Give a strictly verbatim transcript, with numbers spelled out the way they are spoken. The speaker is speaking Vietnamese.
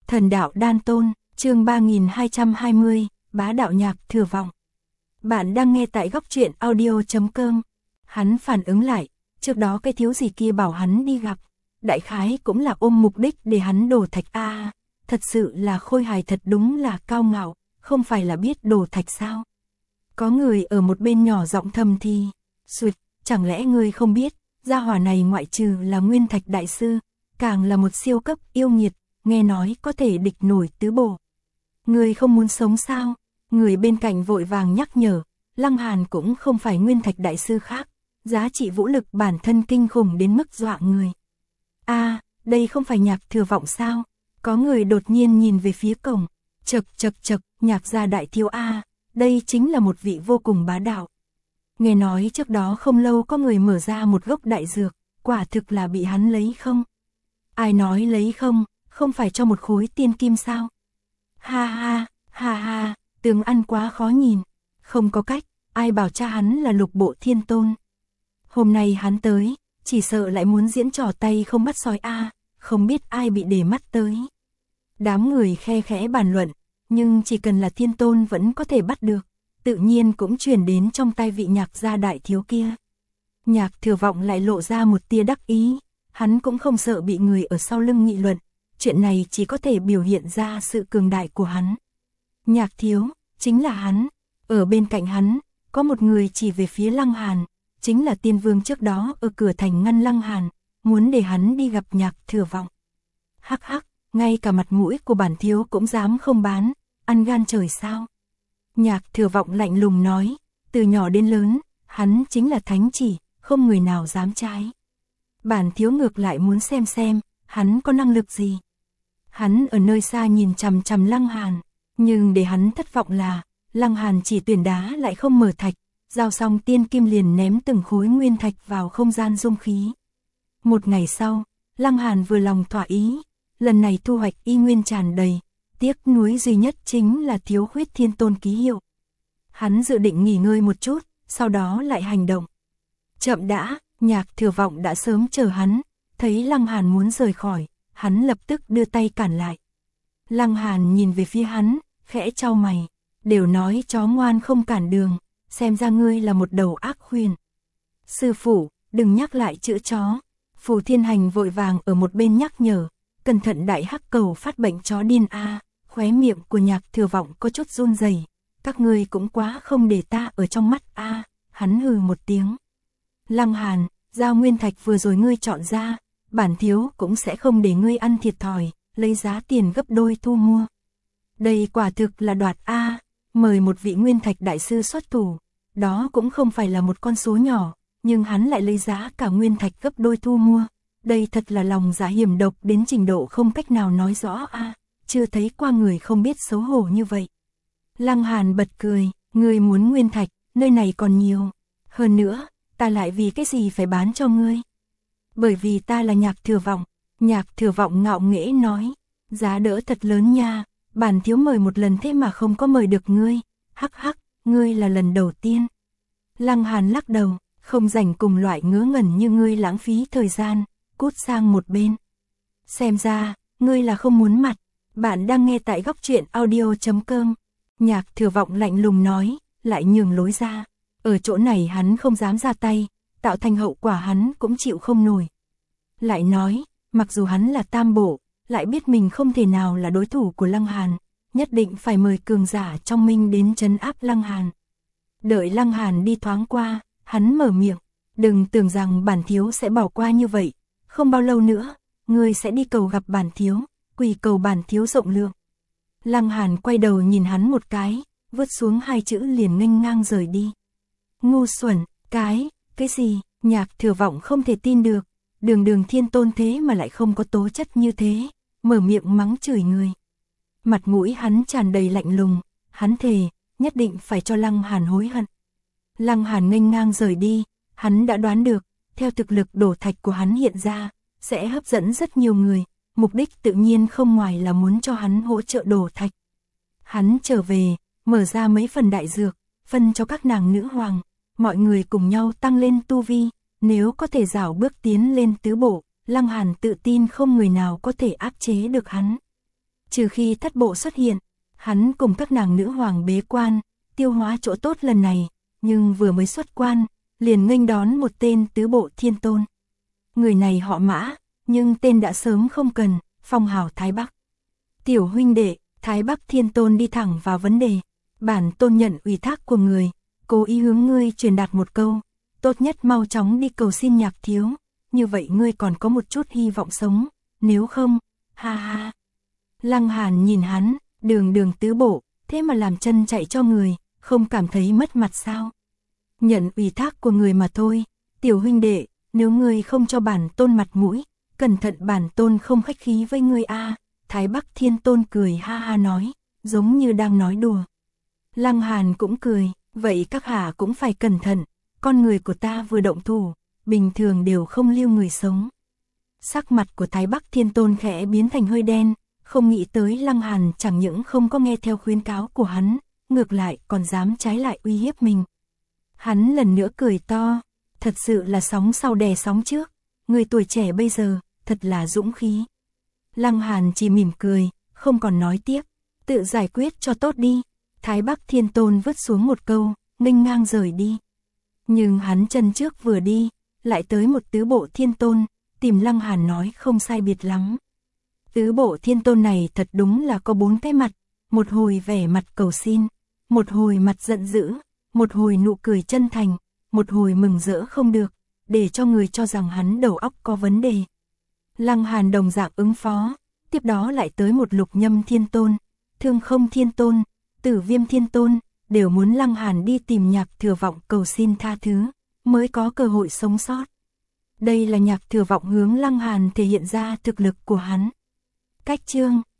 Thần đạo đan tôn, chương ba nghìn hai trăm hai mươi, bá đạo nhạc thừa vọng. Bạn đang nghe tại góc truyện audio chấm com. Hắn phản ứng lại, trước đó cái thiếu gì kia bảo hắn đi gặp, đại khái cũng là ôm mục đích để hắn đổ thạch a. À, thật sự là khôi hài, thật đúng là cao ngạo, không phải là biết đổ thạch sao? Có người ở một bên nhỏ giọng thầm thì, "Xuyệt, chẳng lẽ ngươi không biết, gia hỏa này ngoại trừ là nguyên thạch đại sư, càng là một siêu cấp yêu nghiệt, nghe nói có thể địch nổi tứ bổ. Ngươi không muốn sống sao?" Người bên cạnh vội vàng nhắc nhở, Lăng Hàn cũng không phải nguyên thạch đại sư khác, giá trị vũ lực bản thân kinh khủng đến mức dọa người. A, à, đây không phải nhạc thừa vọng sao? Có người đột nhiên nhìn về phía cổng, chật chật chật, nhạc gia đại thiếu a, à, đây chính là một vị vô cùng bá đạo. Nghe nói trước đó không lâu có người mở ra một gốc đại dược, quả thực là bị hắn lấy không? Ai nói lấy không, không phải cho một khối tiên kim sao? Ha ha, ha ha, tướng ăn quá khó nhìn, không có cách, ai bảo cha hắn là lục bộ thiên tôn. Hôm nay hắn tới, chỉ sợ lại muốn diễn trò tay không bắt sói a, à, không biết ai bị để mắt tới. Đám người khe khẽ bàn luận, nhưng chỉ cần là thiên tôn vẫn có thể bắt được, tự nhiên cũng truyền đến trong tay vị nhạc gia đại thiếu kia. Nhạc thừa vọng lại lộ ra một tia đắc ý, hắn cũng không sợ bị người ở sau lưng nghị luận, chuyện này chỉ có thể biểu hiện ra sự cường đại của hắn. Nhạc thiếu, chính là hắn, ở bên cạnh hắn, có một người chỉ về phía Lăng Hàn, chính là tiên vương trước đó ở cửa thành ngăn Lăng Hàn, muốn để hắn đi gặp nhạc thừa vọng. Hắc hắc, ngay cả mặt mũi của bản thiếu cũng dám không bán, ăn gan trời sao? Nhạc thừa vọng lạnh lùng nói, từ nhỏ đến lớn, hắn chính là thánh chỉ, không người nào dám trái. Bản thiếu ngược lại muốn xem xem, hắn có năng lực gì. Hắn ở nơi xa nhìn chằm chằm Lăng Hàn, nhưng để hắn thất vọng là, Lăng Hàn chỉ tuyển đá lại không mở thạch, giao xong tiên kim liền ném từng khối nguyên thạch vào không gian dung khí. Một ngày sau, Lăng Hàn vừa lòng thỏa ý, lần này thu hoạch y nguyên tràn đầy, tiếc nuối duy nhất chính là thiếu khuyết thiên tôn ký hiệu. Hắn dự định nghỉ ngơi một chút, sau đó lại hành động. Chậm đã, nhạc thừa vọng đã sớm chờ hắn, thấy Lăng Hàn muốn rời khỏi, hắn lập tức đưa tay cản lại. Lăng Hàn nhìn về phía hắn, khẽ chau mày, đều nói chó ngoan không cản đường, xem ra ngươi là một đầu ác khuyên. Sư phụ, đừng nhắc lại chữ chó. Phù Thiên Hành vội vàng ở một bên nhắc nhở, cẩn thận đại hắc cầu phát bệnh chó điên a. À, khóe miệng của nhạc thừa vọng có chút run rẩy, các ngươi cũng quá không để ta ở trong mắt a. À, hắn hừ một tiếng. Lăng Hàn, giao nguyên thạch vừa rồi ngươi chọn ra, bản thiếu cũng sẽ không để ngươi ăn thiệt thòi, lấy giá tiền gấp đôi thu mua. Đây quả thực là đoạt a, à, mời một vị nguyên thạch đại sư xuất thủ, đó cũng không phải là một con số nhỏ, nhưng hắn lại lấy giá cả nguyên thạch gấp đôi thu mua. Đây thật là lòng dạ hiểm độc đến trình độ không cách nào nói rõ a, à, chưa thấy qua người không biết xấu hổ như vậy. Lăng Hàn bật cười, ngươi muốn nguyên thạch, nơi này còn nhiều, hơn nữa, ta lại vì cái gì phải bán cho ngươi? Bởi vì ta là nhạc thừa vọng. Nhạc thừa vọng ngạo nghễ nói, giá đỡ thật lớn nha, bản thiếu mời một lần thế mà không có mời được ngươi, hắc hắc, ngươi là lần đầu tiên. Lăng Hàn lắc đầu, không rảnh cùng loại ngớ ngẩn như ngươi lãng phí thời gian, cút sang một bên. Xem ra, ngươi là không muốn mặt. Bạn đang nghe tại góc truyện audio chấm com. Nhạc thừa vọng lạnh lùng nói, lại nhường lối ra. Ở chỗ này hắn không dám ra tay, tạo thành hậu quả hắn cũng chịu không nổi. Lại nói, mặc dù hắn là tam bộ, lại biết mình không thể nào là đối thủ của Lăng Hàn, nhất định phải mời cường giả trong minh đến trấn áp Lăng Hàn. Đợi Lăng Hàn đi thoáng qua, hắn mở miệng, đừng tưởng rằng bản thiếu sẽ bỏ qua như vậy, không bao lâu nữa, ngươi sẽ đi cầu gặp bản thiếu, quỳ cầu bản thiếu rộng lượng. Lăng Hàn quay đầu nhìn hắn một cái, vứt xuống hai chữ liền nghênh ngang rời đi. Ngu xuẩn, cái, cái gì, nhạc thừa vọng không thể tin được, đường đường thiên tôn thế mà lại không có tố chất như thế, mở miệng mắng chửi người. Mặt mũi hắn tràn đầy lạnh lùng, hắn thề, nhất định phải cho Lăng Hàn hối hận. Lăng Hàn nghênh ngang rời đi, hắn đã đoán được, theo thực lực đổ thạch của hắn hiện ra, sẽ hấp dẫn rất nhiều người, mục đích tự nhiên không ngoài là muốn cho hắn hỗ trợ đổ thạch. Hắn trở về, mở ra mấy phần đại dược, phân cho các nàng nữ hoàng, mọi người cùng nhau tăng lên tu vi, nếu có thể rảo bước tiến lên tứ bộ, Lăng Hàn tự tin không người nào có thể áp chế được hắn. Trừ khi thất bộ xuất hiện, hắn cùng các nàng nữ hoàng bế quan, tiêu hóa chỗ tốt lần này, nhưng vừa mới xuất quan, liền nghênh đón một tên tứ bộ thiên tôn. Người này họ Mã, nhưng tên đã sớm không cần, phong hào Thái Bắc. Tiểu huynh đệ, Thái Bắc thiên tôn đi thẳng vào vấn đề. Bản tôn nhận ủy thác của người, cố ý hướng ngươi truyền đạt một câu, tốt nhất mau chóng đi cầu xin Nhạc thiếu, như vậy ngươi còn có một chút hy vọng sống, nếu không, ha ha. Lăng Hàn nhìn hắn, đường đường tứ bộ, thế mà làm chân chạy cho người, không cảm thấy mất mặt sao? Nhận ủy thác của người mà thôi, tiểu huynh đệ, nếu ngươi không cho bản tôn mặt mũi, cẩn thận bản tôn không khách khí với ngươi a. Thái Bắc thiên tôn cười ha ha nói, giống như đang nói đùa. Lăng Hàn cũng cười, vậy các hạ cũng phải cẩn thận, con người của ta vừa động thủ, bình thường đều không lưu người sống. Sắc mặt của Thái Bắc thiên tôn khẽ biến thành hơi đen, không nghĩ tới Lăng Hàn chẳng những không có nghe theo khuyến cáo của hắn, ngược lại còn dám trái lại uy hiếp mình. Hắn lần nữa cười to, thật sự là sóng sau đè sóng trước, người tuổi trẻ bây giờ, thật là dũng khí. Lăng Hàn chỉ mỉm cười, không còn nói tiếp, tự giải quyết cho tốt đi. Thái Bắc thiên tôn vứt xuống một câu, nghênh ngang rời đi. Nhưng hắn chân trước vừa đi, lại tới một tứ bộ thiên tôn, tìm Lăng Hàn nói không sai biệt lắm. Tứ bộ thiên tôn này thật đúng là có bốn cái mặt, một hồi vẻ mặt cầu xin, một hồi mặt giận dữ, một hồi nụ cười chân thành, một hồi mừng rỡ không được, để cho người cho rằng hắn đầu óc có vấn đề. Lăng Hàn đồng dạng ứng phó, tiếp đó lại tới một Lục Nhâm thiên tôn, Thương Không thiên tôn, Tử Viêm thiên tôn, đều muốn Lăng Hàn đi tìm Nhạc Thừa Vọng cầu xin tha thứ, mới có cơ hội sống sót. Đây là Nhạc Thừa Vọng hướng Lăng Hàn thể hiện ra thực lực của hắn. Cách chương